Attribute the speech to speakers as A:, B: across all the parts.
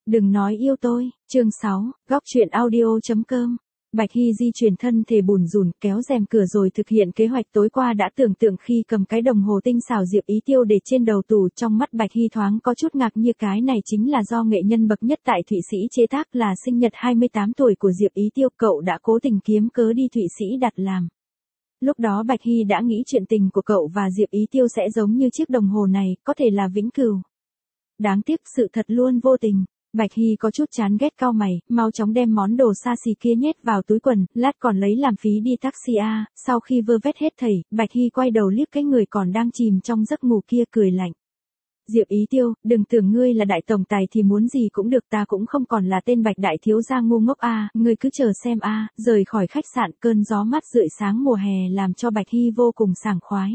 A: Đừng nói yêu tôi, chương 6, góc truyện audio.com. Bạch Hy di chuyển thân thể bùn rùn, kéo rèm cửa rồi thực hiện kế hoạch tối qua đã tưởng tượng khi cầm cái đồng hồ tinh xảo Diệp Ý Tiêu để trên đầu tủ. Trong mắt Bạch Hy thoáng có chút ngạc nhiên, cái này chính là do nghệ nhân bậc nhất tại Thụy Sĩ chế tác, là sinh nhật 28 tuổi của Diệp Ý Tiêu, cậu đã cố tình kiếm cớ đi Thụy Sĩ đặt làm. Lúc đó Bạch Hy đã nghĩ chuyện tình của cậu và Diệp Ý Tiêu sẽ giống như chiếc đồng hồ này, có thể là vĩnh cửu. Đáng tiếc sự thật luôn vô tình. Bạch Hy có chút chán ghét, cau mày, mau chóng đem món đồ xa xỉ kia nhét vào túi quần, lát còn lấy làm phí đi taxi a. Sau khi vơ vét hết thảy, Bạch Hy quay đầu liếc cái người còn đang chìm trong giấc ngủ kia, cười lạnh. Diệp Ý Tiêu, đừng tưởng ngươi là đại tổng tài thì muốn gì cũng được, ta cũng không còn là tên Bạch đại thiếu gia ngu ngốc a, ngươi cứ chờ xem a. Rời khỏi khách sạn, cơn gió mát rượi sáng mùa hè làm cho Bạch Hy vô cùng sảng khoái.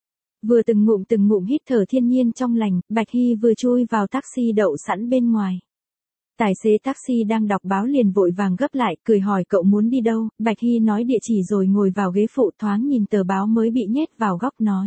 A: Vừa từng ngụm hít thở thiên nhiên trong lành, Bạch Hy vừa chui vào taxi đậu sẵn bên ngoài. Tài xế taxi đang đọc báo liền vội vàng gấp lại, cười hỏi cậu muốn đi đâu. Bạch Hy nói địa chỉ rồi ngồi vào ghế phụ, thoáng nhìn tờ báo mới bị nhét vào góc nói.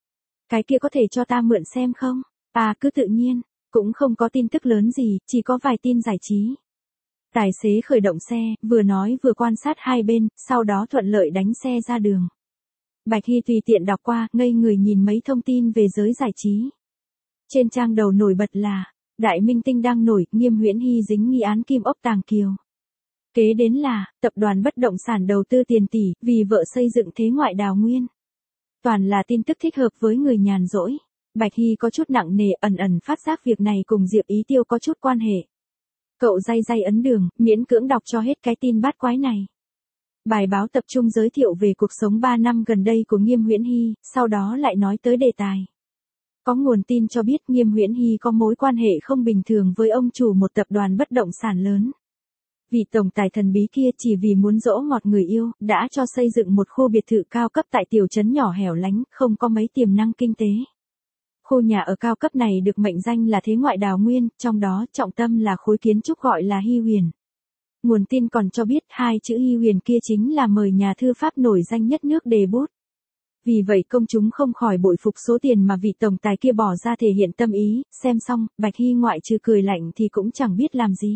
A: Cái kia có thể cho ta mượn xem không? À, cứ tự nhiên, cũng không có tin tức lớn gì, chỉ có vài tin giải trí. Tài xế khởi động xe, vừa nói vừa quan sát hai bên, sau đó thuận lợi đánh xe ra đường. Bạch Hy tùy tiện đọc qua, ngây người nhìn mấy thông tin về giới giải trí. Trên trang đầu nổi bật là đại minh tinh đang nổi, Nghiêm Huyễn Hy dính nghi án Kim Ốc Tàng Kiều. Kế đến là tập đoàn bất động sản đầu tư tiền tỷ vì vợ xây dựng thế ngoại đào nguyên. Toàn là tin tức thích hợp với người nhàn rỗi. Bạch Hy có chút nặng nề, ẩn phát giác việc này cùng Diệp Ý Tiêu có chút quan hệ. Cậu day ấn đường, miễn cưỡng đọc cho hết cái tin bát quái này. Bài báo tập trung giới thiệu về cuộc sống 3 năm gần đây của Nghiêm Huyễn Hy, sau đó lại nói tới đề tài. Có nguồn tin cho biết Nghiêm Huyễn Hy có mối quan hệ không bình thường với ông chủ một tập đoàn bất động sản lớn. Vị tổng tài thần bí kia chỉ vì muốn dỗ ngọt người yêu, đã cho xây dựng một khu biệt thự cao cấp tại tiểu trấn nhỏ hẻo lánh, không có mấy tiềm năng kinh tế. Khu nhà ở cao cấp này được mệnh danh là thế ngoại đào nguyên, trong đó trọng tâm là khối kiến trúc gọi là Hy Huyền. Nguồn tin còn cho biết hai chữ Hy Huyền kia chính là mời nhà thư pháp nổi danh nhất nước đề bút. Vì vậy công chúng không khỏi bội phục số tiền mà vị tổng tài kia bỏ ra thể hiện tâm ý. Xem xong, Bạch Hy ngoại trừ cười lạnh thì cũng chẳng biết làm gì.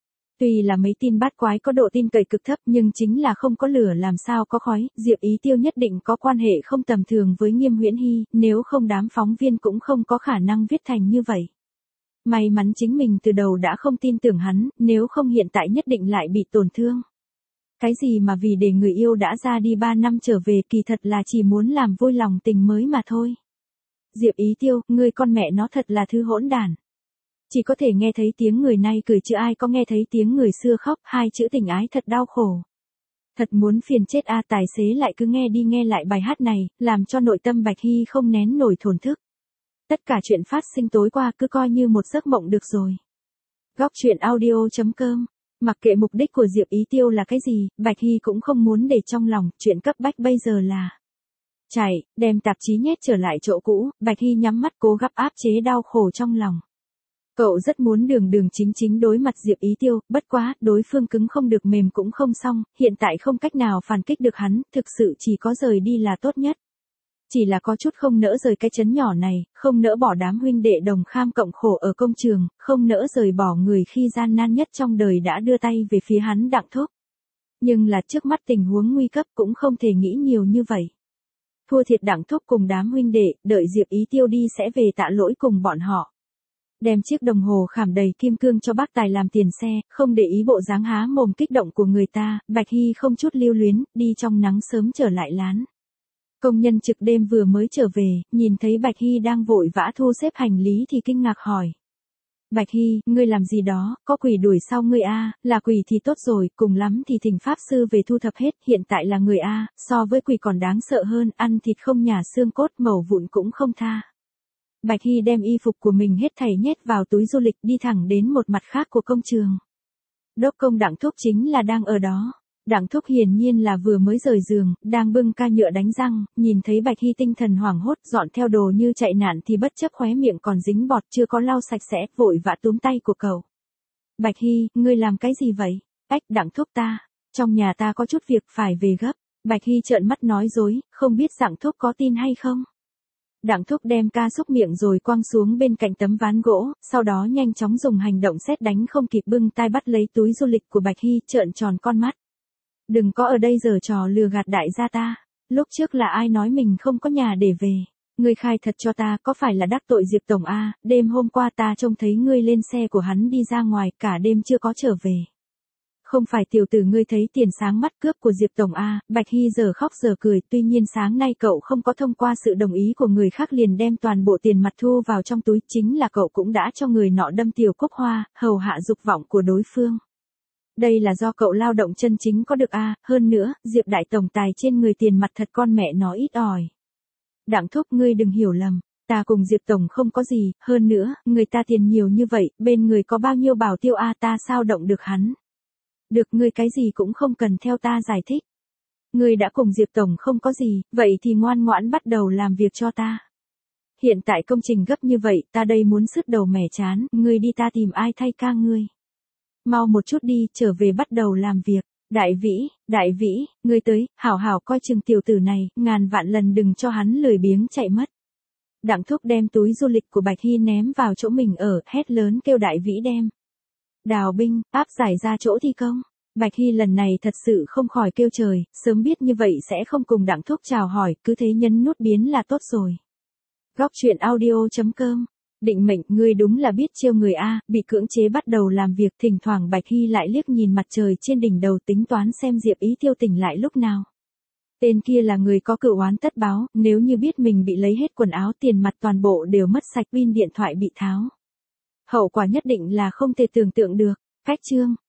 A: Tuy là mấy tin bát quái có độ tin cậy cực thấp, nhưng chính là không có lửa làm sao có khói. Diệp Ý Tiêu nhất định có quan hệ không tầm thường với Nghiêm Huyễn Hy, nếu không đám phóng viên cũng không có khả năng viết thành như vậy. May mắn chính mình từ đầu đã không tin tưởng hắn, nếu không hiện tại nhất định lại bị tổn thương. Cái gì mà vì để người yêu đã ra đi 3 năm trở về, kỳ thật là chỉ muốn làm vui lòng tình mới mà thôi. Diệp Ý Tiêu, ngươi con mẹ nó thật là thứ hỗn đản. Chỉ có thể nghe thấy tiếng người nay cười chứ ai có nghe thấy tiếng người xưa khóc, hai chữ tình ái thật đau khổ. Thật muốn phiền chết a. Tài xế lại cứ nghe đi nghe lại bài hát này, làm cho nội tâm Bạch Hy không nén nổi thổn thức. Tất cả chuyện phát sinh tối qua cứ coi như một giấc mộng được rồi. Góc truyện audio.com. Mặc kệ mục đích của Diệp Ý Tiêu là cái gì, Bạch Hy cũng không muốn để trong lòng, chuyện cấp bách bây giờ là chạy, đem tạp chí nhét trở lại chỗ cũ. Bạch Hy nhắm mắt cố gắng áp chế đau khổ trong lòng. Cậu rất muốn đường chính đối mặt Diệp Ý Tiêu, bất quá, đối phương cứng không được mềm cũng không xong, hiện tại không cách nào phản kích được hắn, thực sự chỉ có rời đi là tốt nhất. Chỉ là có chút không nỡ rời cái trấn nhỏ này, không nỡ bỏ đám huynh đệ đồng kham cộng khổ ở công trường, không nỡ rời bỏ người khi gian nan nhất trong đời đã đưa tay về phía hắn Đặng Thúc. Nhưng là trước mắt tình huống nguy cấp cũng không thể nghĩ nhiều như vậy. Thua thiệt Đặng Thúc cùng đám huynh đệ, đợi Diệp Ý Tiêu đi sẽ về tạ lỗi cùng bọn họ. Đem chiếc đồng hồ khảm đầy kim cương cho bác tài làm tiền xe, không để ý bộ dáng há mồm kích động của người ta, Bạch Hy không chút lưu luyến, đi trong nắng sớm trở lại lán. Công nhân trực đêm vừa mới trở về, nhìn thấy Bạch Hy đang vội vã thu xếp hành lý thì kinh ngạc hỏi. Bạch Hy, ngươi làm gì đó, có quỷ đuổi sau ngươi a? Là quỷ thì tốt rồi, cùng lắm thì thỉnh pháp sư về thu thập hết, hiện tại là người a, so với quỷ còn đáng sợ hơn, ăn thịt không nhả xương cốt, mẩu vụn cũng không tha. Bạch Hy đem y phục của mình hết thảy nhét vào túi du lịch, đi thẳng đến một mặt khác của công trường. Đốc công Đặng Thúc chính là đang ở đó. Đặng Thúc hiển nhiên là vừa mới rời giường, đang bưng ca nhựa đánh răng, nhìn thấy Bạch Hy tinh thần hoảng hốt dọn theo đồ như chạy nạn thì bất chấp khóe miệng còn dính bọt chưa có lau sạch sẽ, vội vã túm tay của cậu. Bạch Hy, ngươi làm cái gì vậy? Ách, Đặng Thúc ta, trong nhà ta có chút việc phải về gấp. Bạch Hy trợn mắt nói dối, không biết Đặng Thúc có tin hay không? Đặng Thúc đem ca xúc miệng rồi quăng xuống bên cạnh tấm ván gỗ, sau đó nhanh chóng dùng hành động sét đánh không kịp bưng tay bắt lấy túi du lịch của Bạch Hy, trợn tròn con mắt. Đừng có ở đây giở trò lừa gạt đại gia ta. Lúc trước là ai nói mình không có nhà để về? Ngươi khai thật cho ta, có phải là đắc tội Diệp Tổng a? Đêm hôm qua ta trông thấy ngươi lên xe của hắn đi ra ngoài, cả đêm chưa có trở về. Không phải tiểu tử ngươi thấy tiền sáng mắt cướp của Diệp Tổng a? Bạch Hy giờ khóc giờ cười, tuy nhiên sáng nay cậu không có thông qua sự đồng ý của người khác liền đem toàn bộ tiền mặt thu vào trong túi, chính là cậu cũng đã cho người nọ đâm tiểu cúc hoa, hầu hạ dục vọng của đối phương. Đây là do cậu lao động chân chính có được a? Hơn nữa, Diệp đại tổng tài trên người tiền mặt thật con mẹ nó ít ỏi. Đặng Thúc, ngươi đừng hiểu lầm, ta cùng Diệp Tổng không có gì, hơn nữa, người ta tiền nhiều như vậy, bên người có bao nhiêu bảo tiêu a, ta sao động được hắn. Được, ngươi cái gì cũng không cần theo ta giải thích. Ngươi đã cùng Diệp Tổng không có gì, vậy thì ngoan ngoãn bắt đầu làm việc cho ta. Hiện tại công trình gấp như vậy, ta đây muốn sứt đầu mẻ chán, ngươi đi ta tìm ai thay ca ngươi. Mau một chút đi, trở về bắt đầu làm việc. Đại vĩ, ngươi tới, hảo hảo coi chừng tiểu tử này, ngàn vạn lần đừng cho hắn lười biếng chạy mất. Đặng Thúc đem túi du lịch của Bạch Hy ném vào chỗ mình ở, hét lớn kêu Đại Vĩ đem. Đào binh, áp giải ra chỗ thi công. Bạch Hy lần này thật sự không khỏi kêu trời, sớm biết như vậy sẽ không cùng Đặng Thúc chào hỏi, cứ thế nhấn nút biến là tốt rồi. Góc truyện audio.com. Định mệnh, ngươi đúng là biết chiêu người a, bị cưỡng chế bắt đầu làm việc, thỉnh thoảng Bạch Hy lại liếc nhìn mặt trời trên đỉnh đầu tính toán xem Diệp Ý Tiêu tỉnh lại lúc nào. Tên kia là người có cựu oán tất báo, nếu như biết mình bị lấy hết quần áo, tiền mặt toàn bộ đều mất sạch, pin điện thoại bị tháo. Hậu quả nhất định là không thể tưởng tượng được. Cách chương